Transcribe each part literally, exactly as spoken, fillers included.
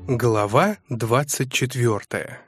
Глава двадцать четвертая.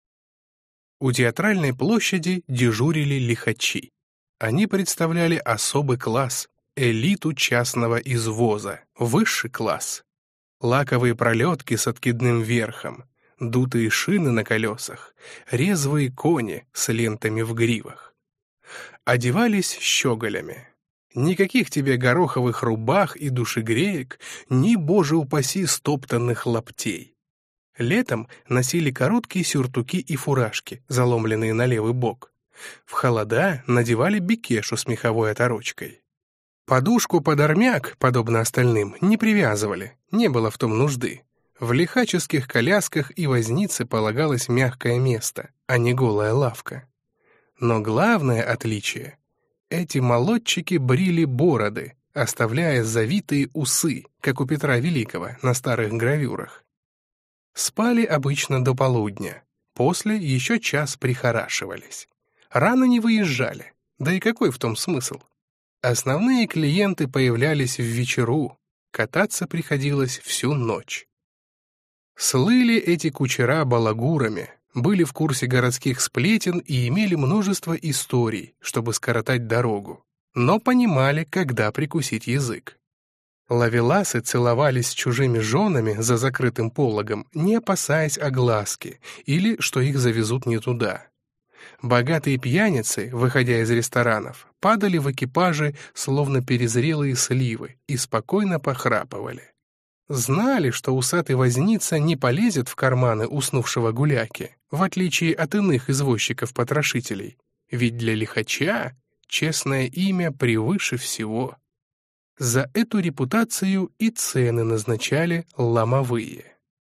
У театральной площади дежурили лихачи. Они представляли особый класс, элиту частного извоза, высший класс. Лаковые пролетки с откидным верхом, дутые шины на колесах, резвые кони с лентами в гривах. Одевались щеголями. Никаких тебе гороховых рубах и душегреек, ни, боже упаси, стоптанных лаптей. Летом носили короткие сюртуки и фуражки, заломленные на левый бок. В холода надевали бекешу с меховой оторочкой. Подушку под армяк, подобно остальным, не привязывали, не было в том нужды. В лихаческих колясках и вознице полагалось мягкое место, а не голая лавка. Но главное отличие — эти молодчики брили бороды, оставляя завитые усы, как у Петра Великого на старых гравюрах. Спали обычно до полудня, после еще час прихорашивались. Рано не выезжали, да и какой в том смысл? Основные клиенты появлялись в вечеру, кататься приходилось всю ночь. Слыли эти кучера балагурами, были в курсе городских сплетен и имели множество историй, чтобы скоротать дорогу, но понимали, когда прикусить язык. Ловеласы целовались с чужими женами за закрытым пологом, не опасаясь огласки или что их завезут не туда. Богатые пьяницы, выходя из ресторанов, падали в экипажи, словно перезрелые сливы, и спокойно похрапывали. Знали, что усатый возница не полезет в карманы уснувшего гуляки, в отличие от иных извозчиков-потрошителей, ведь для лихача честное имя превыше всего. За эту репутацию и цены назначали ломовые.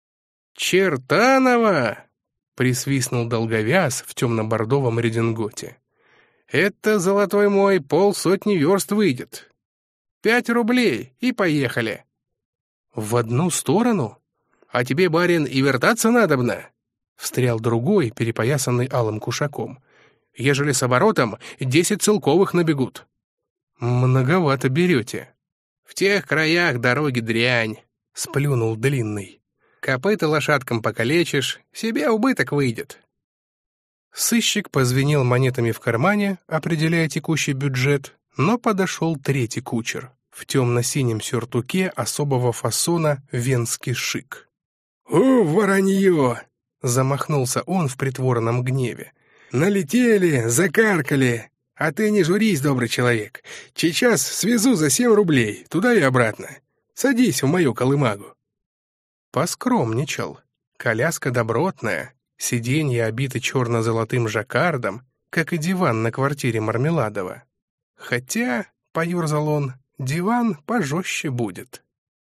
«Чертанова!» — присвистнул долговяз в темно-бордовом рединготе. «Это, золотой мой, полсотни верст выйдет. Пять рублей, и поехали». «В одну сторону? А тебе, барин, и вертаться надобно?» — встрял другой, перепоясанный алым кушаком. «Ежели с оборотом, десять целковых набегут». «Многовато берете». «В тех краях дороги дрянь», — сплюнул длинный. «Копыта лошадкам покалечишь, себе убыток выйдет». Сыщик позвенел монетами в кармане, определяя текущий бюджет, но подошел третий кучер в темно-синем сюртуке особого фасона венский шик. «О, воронье!» — замахнулся он в притворном гневе. «Налетели, закаркали. А ты не журись, добрый человек. Сейчас свезу за семь рублей, туда и обратно. Садись в мою колымагу». Поскромничал. Коляска добротная, сиденья обиты черно-золотым жаккардом, как и диван на квартире Мармеладова. Хотя, поерзал он, диван пожестче будет.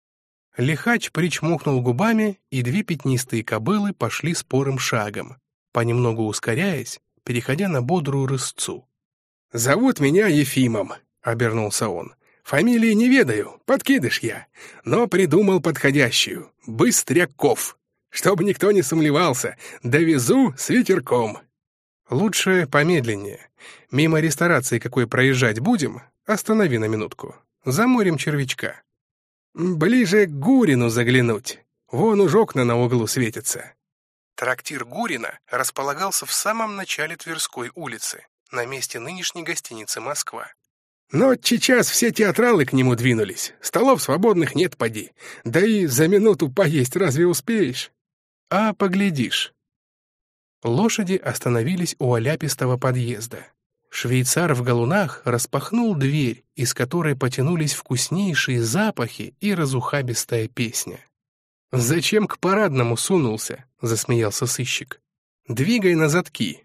Лихач причмокнул губами, и две пятнистые кобылы пошли спорым шагом, понемногу ускоряясь, переходя на бодрую рысцу. «Зовут меня Ефимом», — обернулся он. «Фамилии не ведаю, подкидыш я, но придумал подходящую — Быстряков. Чтоб никто не сомневался, довезу с ветерком». «Лучше помедленнее. Мимо ресторации какой проезжать будем, останови на минутку. Заморим червячка». «Ближе к Гурину заглянуть. Вон уж окна на углу светятся». Трактир Гурина располагался в самом начале Тверской улицы, на месте нынешней гостиницы «Москва». «Но сейчас все театралы к нему двинулись. Столов свободных нет, поди. Да и за минуту поесть разве успеешь?» «А поглядишь». Лошади остановились у оляпистого подъезда. Швейцар в галунах распахнул дверь, из которой потянулись вкуснейшие запахи и разухабистая песня. «Зачем к парадному сунулся?» — засмеялся сыщик. «Двигай на задки».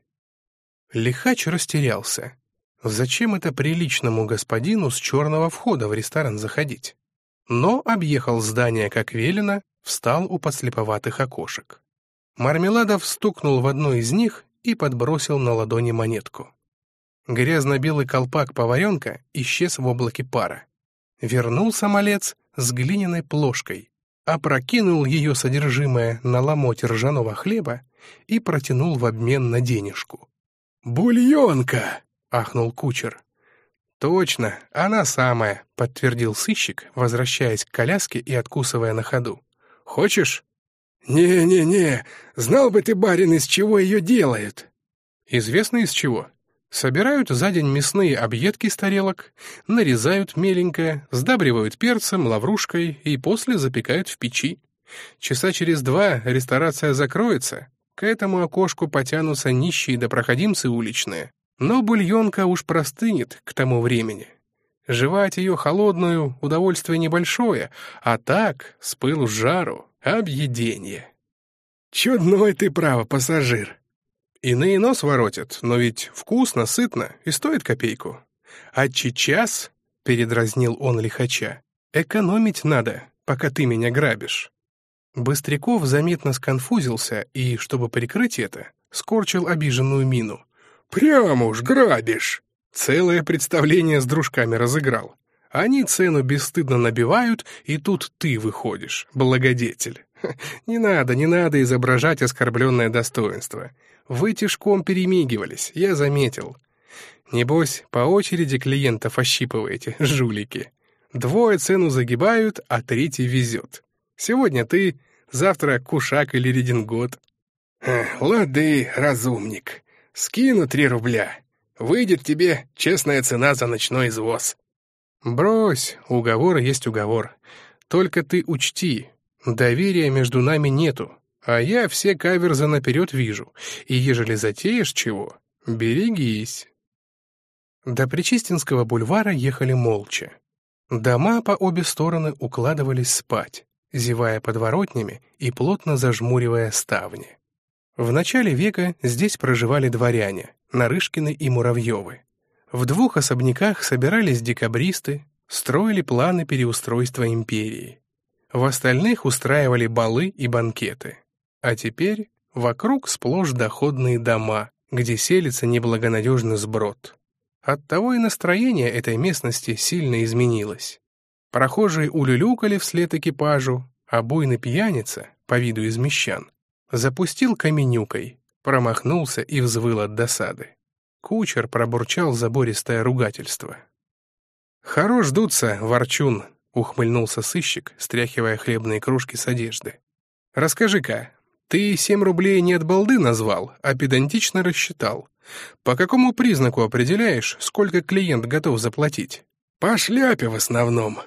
Лихач растерялся. Зачем это приличному господину с черного входа в ресторан заходить? Но объехал здание как велено, встал у подслеповатых окошек. Мармеладов стукнул в одно из них и подбросил на ладони монетку. Грязно-белый колпак поваренка исчез в облаке пара. Вернулся малец с глиняной плошкой, опрокинул ее содержимое на ломоть ржаного хлеба и протянул в обмен на денежку. «Бульонка!» — ахнул кучер. «Точно, она самая», — подтвердил сыщик, возвращаясь к коляске и откусывая на ходу. «Хочешь?» «Не-не-не, знал бы ты, барин, из чего ее делают». Известно из чего. Собирают за день мясные объедки с тарелок, нарезают меленько, сдабривают перцем, лаврушкой и после запекают в печи. Часа через два ресторация закроется, к этому окошку потянутся нищие да проходимцы уличные. Но бульонка уж простынет к тому времени. Жевать ее холодную — удовольствие небольшое, а так, с пылу с жару, объеденье. «Чудной ты, право, пассажир». Иные нос воротят, но ведь вкусно, сытно и стоит копейку. А сейчас, — передразнил он лихача, — экономить надо, пока ты меня грабишь. Быстряков заметно сконфузился и, чтобы прикрыть это, скорчил обиженную мину. «Прямо уж грабишь!» Целое представление с дружками разыграл. Они цену бесстыдно набивают, и тут ты выходишь, благодетель. Ха, не надо, не надо изображать оскорбленное достоинство. Вы тишком перемигивались, я заметил. Небось, по очереди клиентов ощипываете, жулики. Двое цену загибают, а третий везет. Сегодня ты, завтра Кушак или Редингот. «Лады, разумник, скину три рубля. Выйдет тебе честная цена за ночной извоз». «Брось, уговор есть уговор. Только ты учти, доверия между нами нету, а я все каверзы наперед вижу, и ежели затеешь чего, берегись». До Причистинского бульвара ехали молча. Дома по обе стороны укладывались спать, зевая подворотнями и плотно зажмуривая ставни. В начале века здесь проживали дворяне, Нарышкины и Муравьевы. В двух особняках собирались декабристы, строили планы переустройства империи. В остальных устраивали балы и банкеты. А теперь вокруг сплошь доходные дома, где селится неблагонадежный сброд. Оттого и настроение этой местности сильно изменилось. Прохожие улюлюкали вслед экипажу, а буйный пьяница, по виду из мещан, запустил каменюкой, промахнулся и взвыл от досады. Кучер пробурчал забористое ругательство. «Хорош дуться, ворчун», — ухмыльнулся сыщик, стряхивая хлебные крошки с одежды. «Расскажи-ка, ты семь рублей не от балды назвал, а педантично рассчитал. По какому признаку определяешь, сколько клиент готов заплатить?» «По шляпе в основном».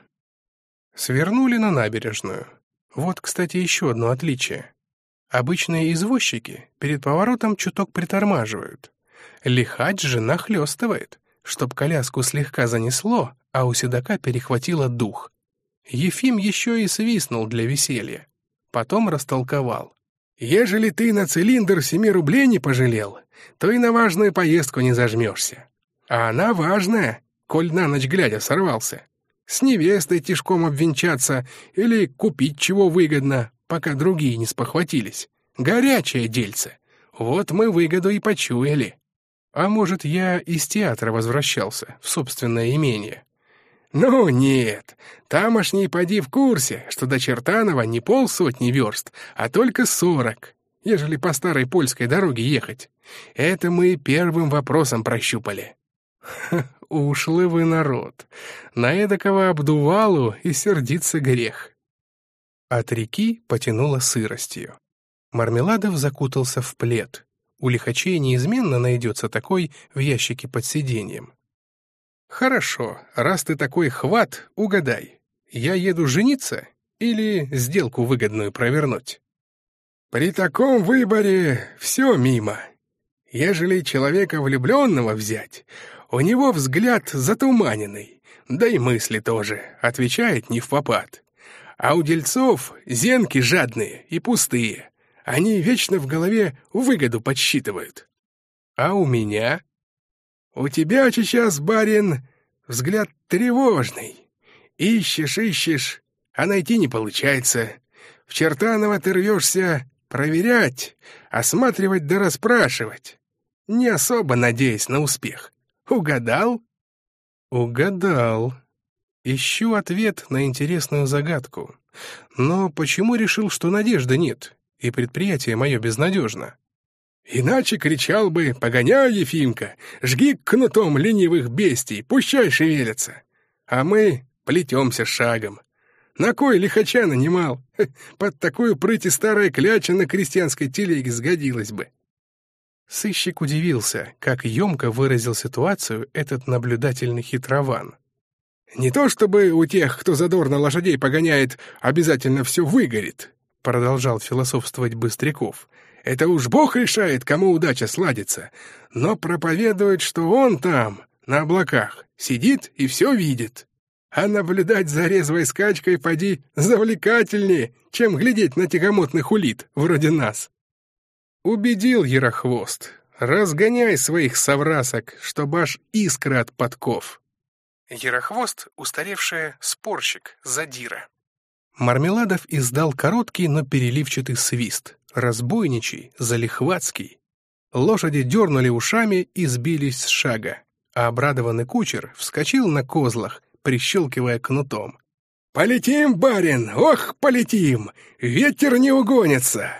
Свернули на набережную. Вот, кстати, еще одно отличие. Обычные извозчики перед поворотом чуток притормаживают. Лихач же нахлёстывает, чтоб коляску слегка занесло, а у седока перехватило дух. Ефим еще и свистнул для веселья. Потом растолковал. «Ежели ты на цилиндр семи рублей не пожалел, то и на важную поездку не зажмешься. А она важная, коль на ночь глядя сорвался. С невестой тишком обвенчаться или купить чего выгодно, пока другие не спохватились. Горячее дельце. Вот мы выгоду и почуяли». А может, я из театра возвращался в собственное имение? «Ну нет, тамошний поди в курсе, что до Чертанова не полсотни верст, а только сорок, ежели по старой польской дороге ехать. Это мы первым вопросом прощупали». Ха, ушлый вы народ. На эдакого обдувалу и сердиться грех. От реки потянуло сыростью. Мармеладов закутался в плед. У лихачей неизменно найдется такой в ящике под сиденьем. «Хорошо, раз ты такой хват, угадай, я еду жениться или сделку выгодную провернуть?» «При таком выборе все мимо. Ежели человека влюбленного взять, у него взгляд затуманенный, да и мысли тоже, отвечает невпопад. А у дельцов зенки жадные и пустые. Они вечно в голове выгоду подсчитывают». «А у меня?» «У тебя сейчас, барин, взгляд тревожный. Ищешь, ищешь, а найти не получается. В Чертаново ты рвешься проверять, осматривать да расспрашивать, не особо надеясь на успех. Угадал?» «Угадал. Ищу ответ на интересную загадку. Но почему решил, что надежды нет, и предприятие мое безнадежно?» «Иначе кричал бы: погоняй, Ефимка, жги кнутом ленивых бестий, пущай шевелятся. А мы плетемся шагом. На кой лихача нанимал? Под такую прыть и старая кляча на крестьянской телеге сгодилась бы. Сыщик удивился, как емко выразил ситуацию этот наблюдательный хитрован. «Не то чтобы у тех, кто задорно лошадей погоняет, обязательно все выгорит», — продолжал философствовать Быстряков. «Это уж Бог решает, кому удача сладится, но проповедует, что он там, на облаках, сидит и все видит. А наблюдать за резвой скачкой поди завлекательнее, чем глядеть на тягомотных улит, вроде нас». Убедил Ярохвост. Разгоняй своих соврасок, чтоб аж искра от подков. Ярохвост — устаревшая спорщик, задира. Мармеладов издал короткий, но переливчатый свист, разбойничий, залихватский. Лошади дернули ушами и сбились с шага, а обрадованный кучер вскочил на козлах, прищелкивая кнутом. «Полетим, барин, ох, полетим! Ветер не угонится!»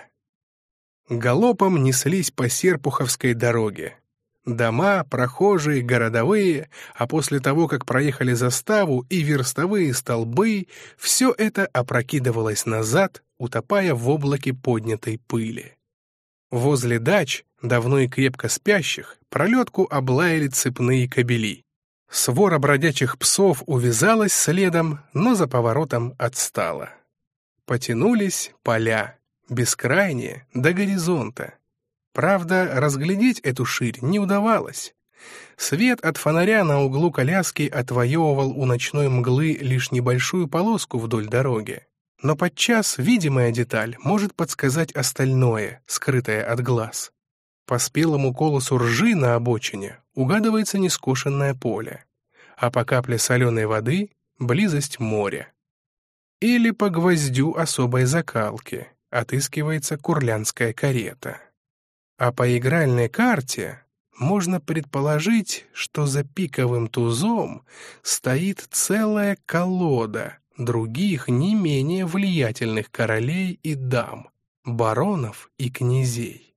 Галопом неслись по Серпуховской дороге. Дома, прохожие, городовые, а после того, как проехали заставу и верстовые столбы, все это опрокидывалось назад, утопая в облаке поднятой пыли. Возле дач, давно и крепко спящих, пролетку облаяли цепные кобели. Свора бродячих псов увязалась следом, но за поворотом отстала. Потянулись поля, бескрайние, до горизонта. Правда, разглядеть эту ширь не удавалось. Свет от фонаря на углу коляски отвоевывал у ночной мглы лишь небольшую полоску вдоль дороги. Но подчас видимая деталь может подсказать остальное, скрытое от глаз. По спелому колосу ржи на обочине угадывается нескошенное поле, а по капле соленой воды — близость моря. Или по гвоздю особой закалки отыскивается курлянская карета. А по игральной карте можно предположить, что за пиковым тузом стоит целая колода других не менее влиятельных королей и дам, баронов и князей.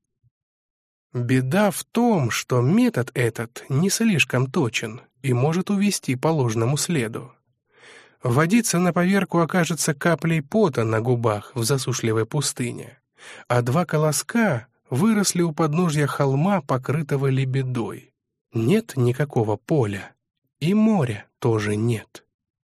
Беда в том, что метод этот не слишком точен и может увести по ложному следу. Водиться на поверку окажется каплей пота на губах в засушливой пустыне, а два колоска выросли у подножья холма, покрытого лебедой. Нет никакого поля, и моря тоже нет.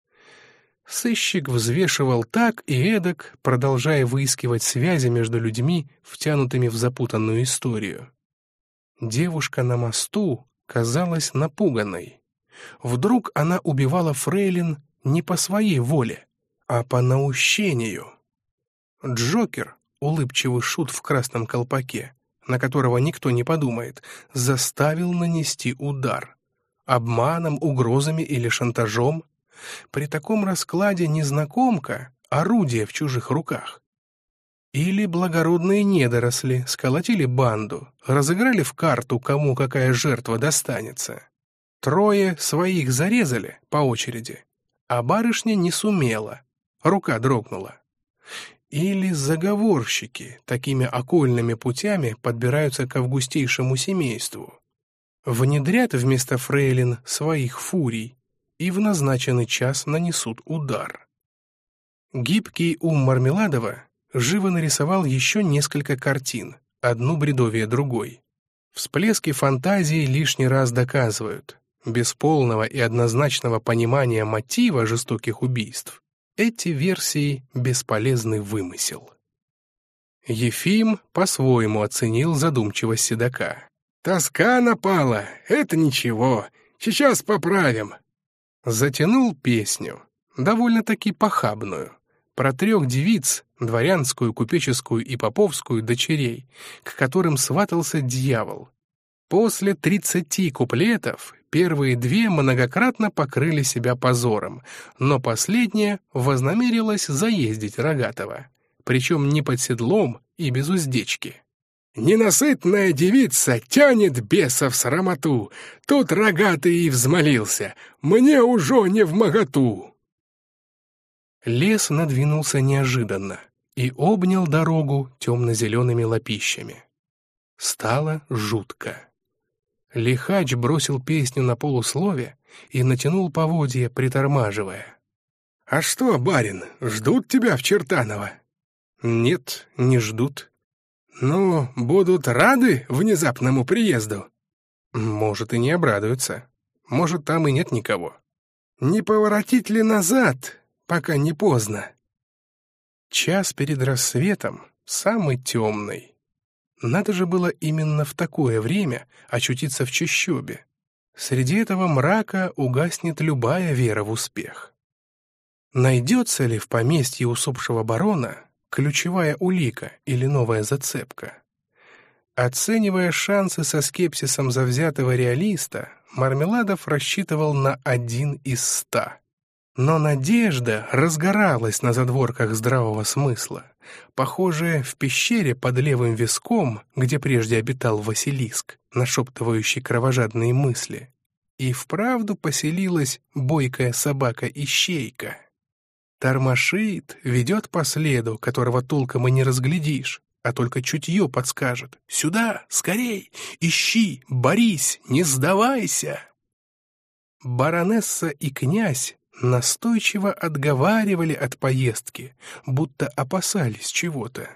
Сыщик взвешивал так и эдак, продолжая выискивать связи между людьми, втянутыми в запутанную историю. Девушка на мосту казалась напуганной. Вдруг она убивала фрейлин не по своей воле, а по наущению. Джокер, улыбчивый шут в красном колпаке, на которого никто не подумает, заставил нанести удар. Обманом, угрозами или шантажом. При таком раскладе незнакомка — орудие в чужих руках. Или благородные недоросли сколотили банду, разыграли в карту, кому какая жертва достанется. Трое своих зарезали по очереди, а барышня не сумела, рука дрогнула. Или заговорщики такими окольными путями подбираются к августейшему семейству. Внедрят вместо фрейлин своих фурий и в назначенный час нанесут удар. Гибкий ум Мармеладова живо нарисовал еще несколько картин, одну бредовее другой. Всплески фантазии лишний раз доказывают, без полного и однозначного понимания мотива жестоких убийств эти версии — бесполезный вымысел. Ефим по-своему оценил задумчивость седока. «Тоска напала, это ничего, сейчас поправим». Затянул песню, довольно-таки похабную, про трех девиц, дворянскую, купеческую и поповскую дочерей, к которым сватался дьявол. После тридцати куплетов первые две многократно покрыли себя позором, но последняя вознамерилась заездить Рогатого, причем не под седлом и без уздечки. «Ненасытная девица тянет беса в срамоту, тут Рогатый и взмолился, мне уже не вмоготу». Лес надвинулся неожиданно и обнял дорогу темно-зелеными лапищами. Стало жутко. Лихач бросил песню на полуслове и натянул поводья, притормаживая. «А что, барин, ждут тебя в Чертаново?» «Нет, не ждут». «Ну, будут рады внезапному приезду?» «Может, и не обрадуются. Может, там и нет никого». «Не поворотить ли назад, пока не поздно?» Час перед рассветом, самый темный. Надо же было именно в такое время очутиться в чащобе. Среди этого мрака угаснет любая вера в успех. Найдется ли в поместье усопшего барона ключевая улика или новая зацепка? Оценивая шансы со скепсисом завзятого реалиста, Мармеладов рассчитывал на один из ста. Но надежда разгоралась на задворках здравого смысла. Похоже, в пещере под левым виском, где прежде обитал Василиск, нашептывающий кровожадные мысли, и вправду поселилась бойкая собака-ищейка. Тормошит, ведет по следу, которого толком и не разглядишь, а только чутье подскажет. «Сюда, скорей! Ищи, борись, не сдавайся!» Баронесса и князь настойчиво отговаривали от поездки, будто опасались чего-то.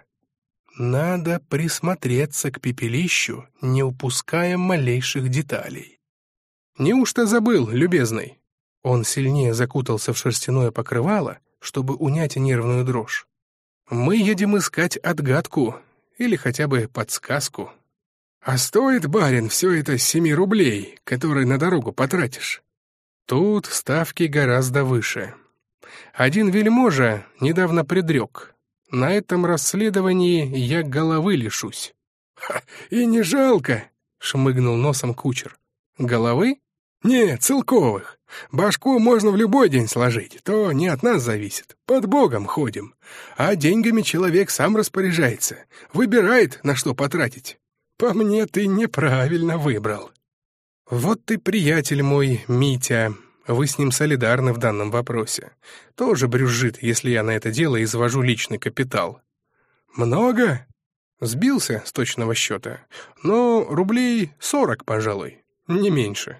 Надо присмотреться к пепелищу, не упуская малейших деталей. «Неужто забыл, любезный?» Он сильнее закутался в шерстяное покрывало, чтобы унять нервную дрожь. «Мы едем искать отгадку или хотя бы подсказку». «А стоит, барин, все это семи рублей, которые на дорогу потратишь?» Тут ставки гораздо выше. Один вельможа недавно предрек: на этом расследовании я головы лишусь. «Ха, и не жалко!» — шмыгнул носом кучер. «Головы?» «Не, целковых. Башку можно в любой день сложить, то не от нас зависит. Под Богом ходим. А деньгами человек сам распоряжается, выбирает, на что потратить. По мне, ты неправильно выбрал». «Вот ты, приятель мой, Митя, вы с ним солидарны в данном вопросе. Тоже брюзжит, если я на это дело извожу личный капитал». «Много?» Сбился с точного счета, но рублей сорок, пожалуй, не меньше.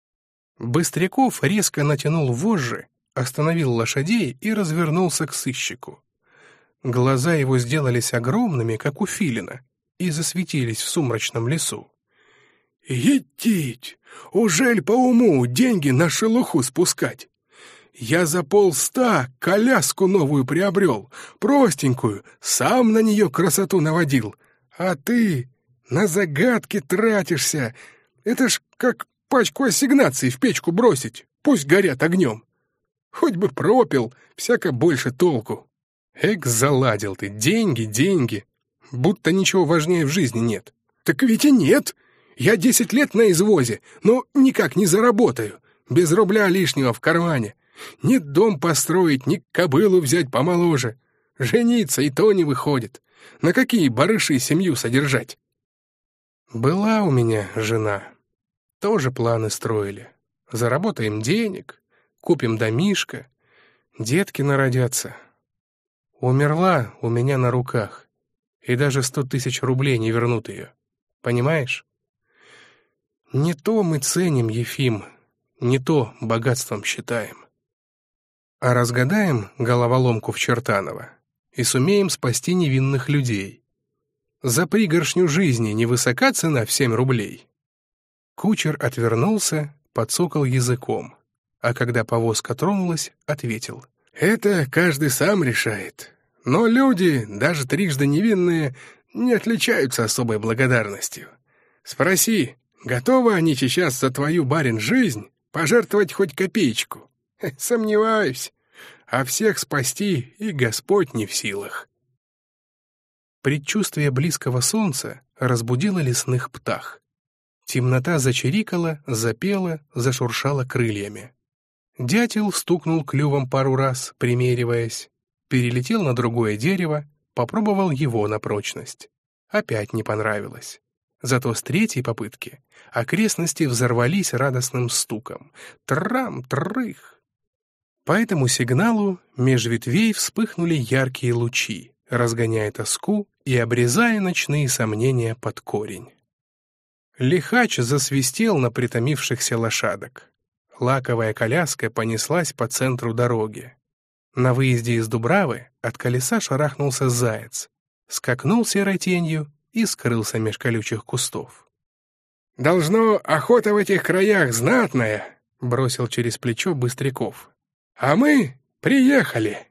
Быстряков резко натянул вожжи, остановил лошадей и развернулся к сыщику. Глаза его сделались огромными, как у филина, и засветились в сумрачном лесу. «Етить! Ужель по уму деньги на шелуху спускать? Я за полста коляску новую приобрел, простенькую, сам на нее красоту наводил. А ты на загадки тратишься. Это ж как пачку ассигнаций в печку бросить, пусть горят огнем. Хоть бы пропил, всяко больше толку». Эк, заладил ты, деньги, деньги, будто ничего важнее в жизни нет. «Так ведь и нет. Я десять лет на извозе, но никак не заработаю, без рубля лишнего в кармане. Ни дом построить, ни кобылу взять помоложе. Жениться и то не выходит. На какие барыши семью содержать?» «Была у меня жена. Тоже планы строили. Заработаем денег, купим домишко, детки народятся. Умерла у меня на руках, и даже сто тысяч рублей не вернут ее. Понимаешь? Не то мы ценим, Ефим, не то богатством считаем. А разгадаем головоломку в Чертаново и сумеем спасти невинных людей. За пригоршню жизни невысока цена в семь рублей». Кучер отвернулся, подсокал языком, а когда повозка тронулась, ответил: «Это каждый сам решает. Но люди, даже трижды невинные, не отличаются особой благодарностью. Спроси, готовы они сейчас за твою, барин, жизнь пожертвовать хоть копеечку? Сомневаюсь. А всех спасти и Господь не в силах». Предчувствие близкого солнца разбудило лесных птах. Темнота зачирикала, запела, зашуршала крыльями. Дятел стукнул клювом пару раз, примериваясь, перелетел на другое дерево, попробовал его на прочность. Опять не понравилось. Зато с третьей попытки окрестности взорвались радостным стуком. Трам-трых! По этому сигналу меж ветвей вспыхнули яркие лучи, разгоняя тоску и обрезая ночные сомнения под корень. Лихач засвистел на притомившихся лошадок. Лаковая коляска понеслась по центру дороги. На выезде из Дубравы от колеса шарахнулся заяц, скакнул серой тенью и скрылся меж колючих кустов. «Должно, охота в этих краях знатная», — бросил через плечо Быстряков. «А мы приехали».